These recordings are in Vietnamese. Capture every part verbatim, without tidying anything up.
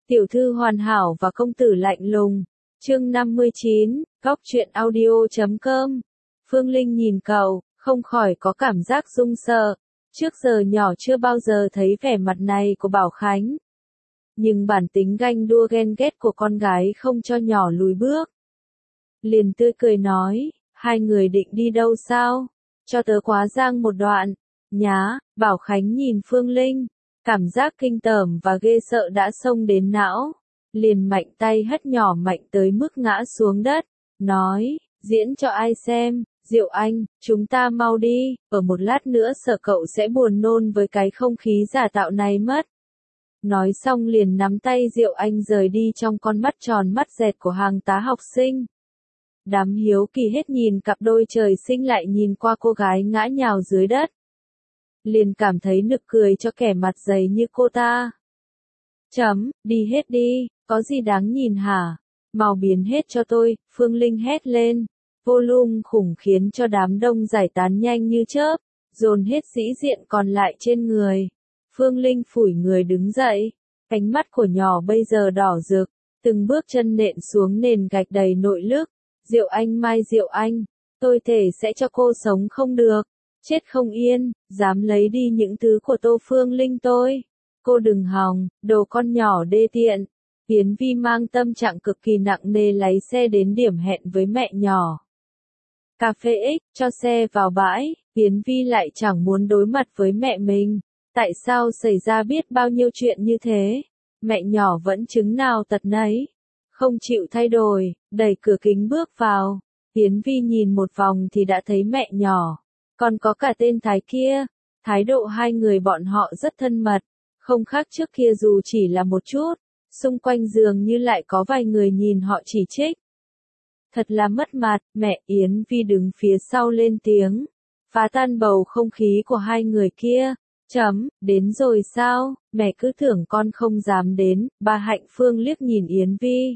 Tiểu thư hoàn hảo và công tử lạnh lùng. Chương năm mươi chín, Góc truyện audio chấm com. Phương Linh nhìn cậu, không khỏi có cảm giác run sợ. Trước giờ nhỏ chưa bao giờ thấy vẻ mặt này của Bảo Khánh. Nhưng bản tính ganh đua ghen ghét của con gái không cho nhỏ lùi bước. Liền tươi cười nói, hai người định đi đâu sao? Cho tớ quá giang một đoạn. Nhá, Bảo Khánh nhìn Phương Linh. Cảm giác kinh tởm và ghê sợ đã xông đến não. Liền mạnh tay hất nhỏ mạnh tới mức ngã xuống đất. Nói, diễn cho ai xem, Diệu Anh, chúng ta mau đi, ở một lát nữa sợ cậu sẽ buồn nôn với cái không khí giả tạo này mất. Nói xong liền nắm tay Diệu Anh rời đi trong con mắt tròn mắt dẹt của hàng tá học sinh. Đám hiếu kỳ hết nhìn cặp đôi trời sinh lại nhìn qua cô gái ngã nhào dưới đất. Liền cảm thấy nực cười cho kẻ mặt dày như cô ta. Chấm, đi hết đi, có gì đáng nhìn hả? Mau biến hết cho tôi, Phương Linh hét lên. Volume khủng khiến cho đám đông giải tán nhanh như chớp, dồn hết sĩ diện còn lại trên người. Phương Linh phủi người đứng dậy, cánh mắt của nhỏ bây giờ đỏ rực, từng bước chân nện xuống nền gạch đầy nội lực. Diệu Anh Mai Diệu Anh, tôi thể sẽ cho cô sống không được, chết không yên, dám lấy đi những thứ của Tô Phương Linh tôi. Cô đừng hòng, đồ con nhỏ đê tiện. Yến Vi mang tâm trạng cực kỳ nặng nề lái xe đến điểm hẹn với mẹ nhỏ. Cà phê X, cho xe vào bãi, Yến Vi lại chẳng muốn đối mặt với mẹ mình. Tại sao xảy ra biết bao nhiêu chuyện như thế? Mẹ nhỏ vẫn chứng nào tật nấy. Không chịu thay đổi, đẩy cửa kính bước vào. Yến Vi nhìn một vòng thì đã thấy mẹ nhỏ. Còn có cả tên Thái kia. Thái độ hai người bọn họ rất thân mật. Không khác trước kia dù chỉ là một chút. Xung quanh dường như lại có vài người nhìn họ chỉ trích. Thật là mất mặt, mẹ Yến Vi đứng phía sau lên tiếng. Phá tan bầu không khí của hai người kia. Chấm, đến rồi sao, mẹ cứ tưởng con không dám đến, bà Hạnh Phương liếc nhìn Yến Vi.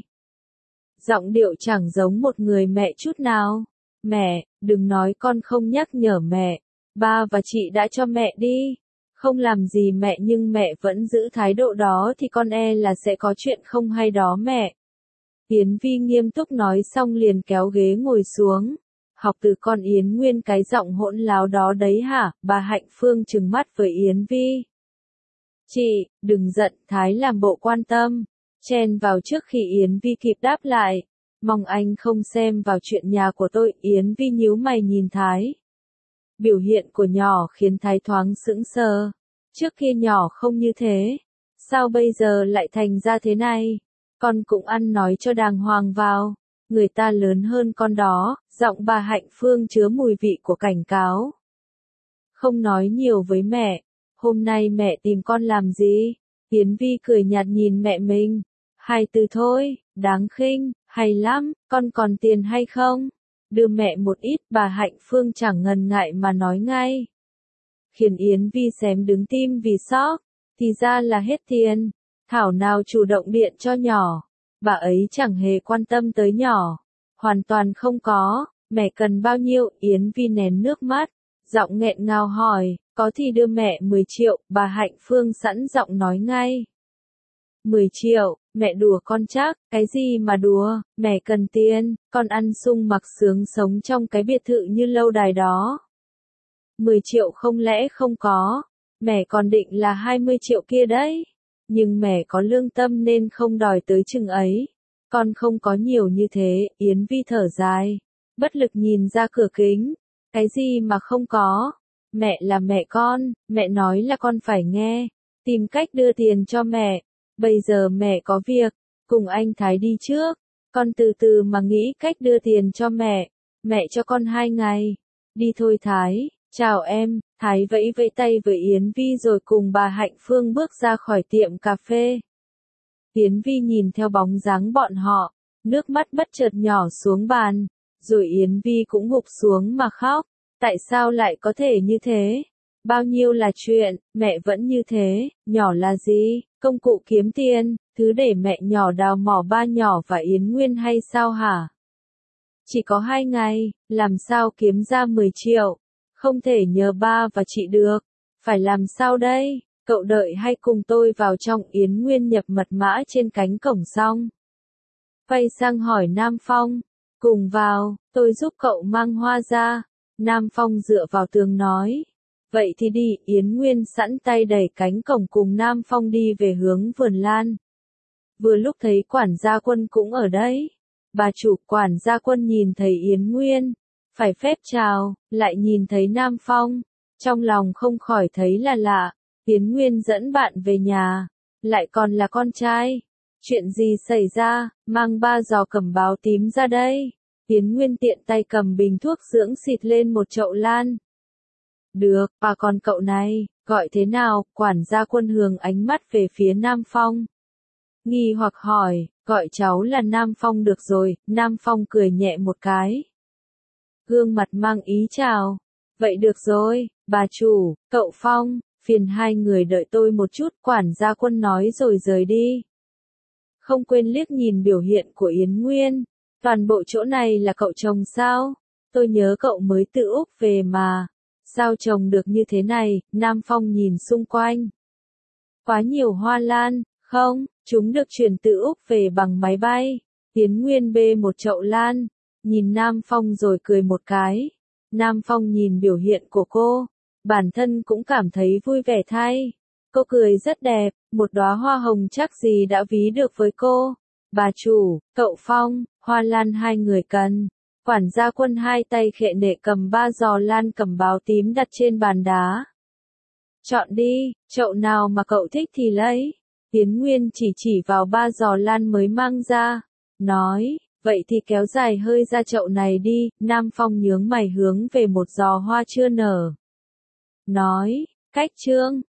Giọng điệu chẳng giống một người mẹ chút nào. Mẹ, đừng nói con không nhắc nhở mẹ. Ba và chị đã cho mẹ đi. Không làm gì mẹ nhưng mẹ vẫn giữ thái độ đó thì con e là sẽ có chuyện không hay đó mẹ. Yến Vi nghiêm túc nói xong liền kéo ghế ngồi xuống. Học từ con Yến Nguyên cái giọng hỗn láo đó đấy hả? Bà Hạnh Phương trừng mắt với Yến Vi. Chị, đừng giận, Thái làm bộ quan tâm. Chen vào trước khi Yến Vi kịp đáp lại. Mong anh không xem vào chuyện nhà của tôi. Yến Vi nhíu mày nhìn Thái. Biểu hiện của nhỏ khiến Thái thoáng sững sờ. Trước kia nhỏ không như thế. Sao bây giờ lại thành ra thế này? Con cũng ăn nói cho đàng hoàng vào. Người ta lớn hơn con đó. Giọng bà Hạnh Phương chứa mùi vị của cảnh cáo. Không nói nhiều với mẹ. Hôm nay mẹ tìm con làm gì? Yến Vi cười nhạt nhìn mẹ mình. Hai từ thôi, đáng khinh, hay lắm, con còn tiền hay không? Đưa mẹ một ít, bà Hạnh Phương chẳng ngần ngại mà nói ngay. Khiến Yến Vi xém đứng tim vì sốc, thì ra là hết tiền. Thảo nào chủ động điện cho nhỏ. Bà ấy chẳng hề quan tâm tới nhỏ. Hoàn toàn không có, mẹ cần bao nhiêu? Yến Vi nén nước mắt, giọng nghẹn ngào hỏi, có thì đưa mẹ mười triệu, bà Hạnh Phương sẵn giọng nói ngay. mười triệu, mẹ đùa con chắc, cái gì mà đùa, mẹ cần tiền, con ăn sung mặc sướng sống trong cái biệt thự như lâu đài đó. mười triệu không lẽ không có, mẹ còn định là hai mươi triệu kia đấy, nhưng mẹ có lương tâm nên không đòi tới chừng ấy. Con không có nhiều như thế, Yến Vi thở dài, bất lực nhìn ra cửa kính. Cái gì mà không có? Mẹ là mẹ con, mẹ nói là con phải nghe, tìm cách đưa tiền cho mẹ. Bây giờ mẹ có việc, cùng anh Thái đi trước, con từ từ mà nghĩ cách đưa tiền cho mẹ. Mẹ cho con hai ngày. Đi thôi Thái, chào em. Thái vẫy vẫy tay với Yến Vi rồi cùng bà Hạnh Phương bước ra khỏi tiệm cà phê. Yến Vi nhìn theo bóng dáng bọn họ, nước mắt bất chợt nhỏ xuống bàn, rồi Yến Vi cũng gục xuống mà khóc. Tại sao lại có thể như thế? Bao nhiêu là chuyện, mẹ vẫn như thế, nhỏ là gì? Công cụ kiếm tiền, thứ để mẹ nhỏ đào mỏ ba nhỏ và Yến Nguyên hay sao hả? Chỉ có hai ngày, làm sao kiếm ra mười triệu? Không thể nhờ ba và chị được. Phải làm sao đây? Cậu đợi hay cùng tôi vào trong. Yến Nguyên nhập mật mã trên cánh cổng xong, quay sang hỏi Nam Phong, cùng vào, tôi giúp cậu mang hoa ra. Nam Phong dựa vào tường nói, vậy thì đi. Yến Nguyên sẵn tay đẩy cánh cổng cùng Nam Phong đi về hướng vườn lan. Vừa lúc thấy quản gia Quân cũng ở đấy. Bà chủ. Quản gia Quân nhìn thấy Yến Nguyên, phải phép chào, lại nhìn thấy Nam Phong, trong lòng không khỏi thấy là lạ. Yến Nguyên dẫn bạn về nhà, lại còn là con trai. Chuyện gì xảy ra, mang ba giò cẩm báo tím ra đây. Yến Nguyên tiện tay cầm bình thuốc dưỡng xịt lên một chậu lan. Được, và còn cậu này, gọi thế nào? Quản gia Quân hướng ánh mắt về phía Nam Phong, nghi hoặc hỏi, gọi cháu là Nam Phong được rồi. Nam Phong cười nhẹ một cái, gương mặt mang ý chào. Vậy được rồi, bà chủ, cậu Phong, phiền hai người đợi tôi một chút. Quản gia Quân nói rồi rời đi. Không quên liếc nhìn biểu hiện của Yến Nguyên. Toàn bộ chỗ này là cậu trồng sao? Tôi nhớ cậu mới từ Úc về mà. Sao trồng được như thế này? Nam Phong nhìn xung quanh. Quá nhiều hoa lan, không, chúng được chuyển từ Úc về bằng máy bay. Yến Nguyên bê một chậu lan, nhìn Nam Phong rồi cười một cái. Nam Phong nhìn biểu hiện của cô, bản thân cũng cảm thấy vui vẻ thay. Cô cười rất đẹp, một đóa hoa hồng chắc gì đã ví được với cô. Bà chủ, cậu Phong, hoa lan hai người cần. Quản gia Quân hai tay khệ nệ cầm ba giò lan cẩm báo tím đặt trên bàn đá. Chọn đi, chậu nào mà cậu thích thì lấy. Yến Nguyên chỉ chỉ vào ba giò lan mới mang ra, nói, vậy thì kéo dài hơi ra chậu này đi. Nam Phong nhướng mày hướng về một giò hoa chưa nở, nói, cách trương,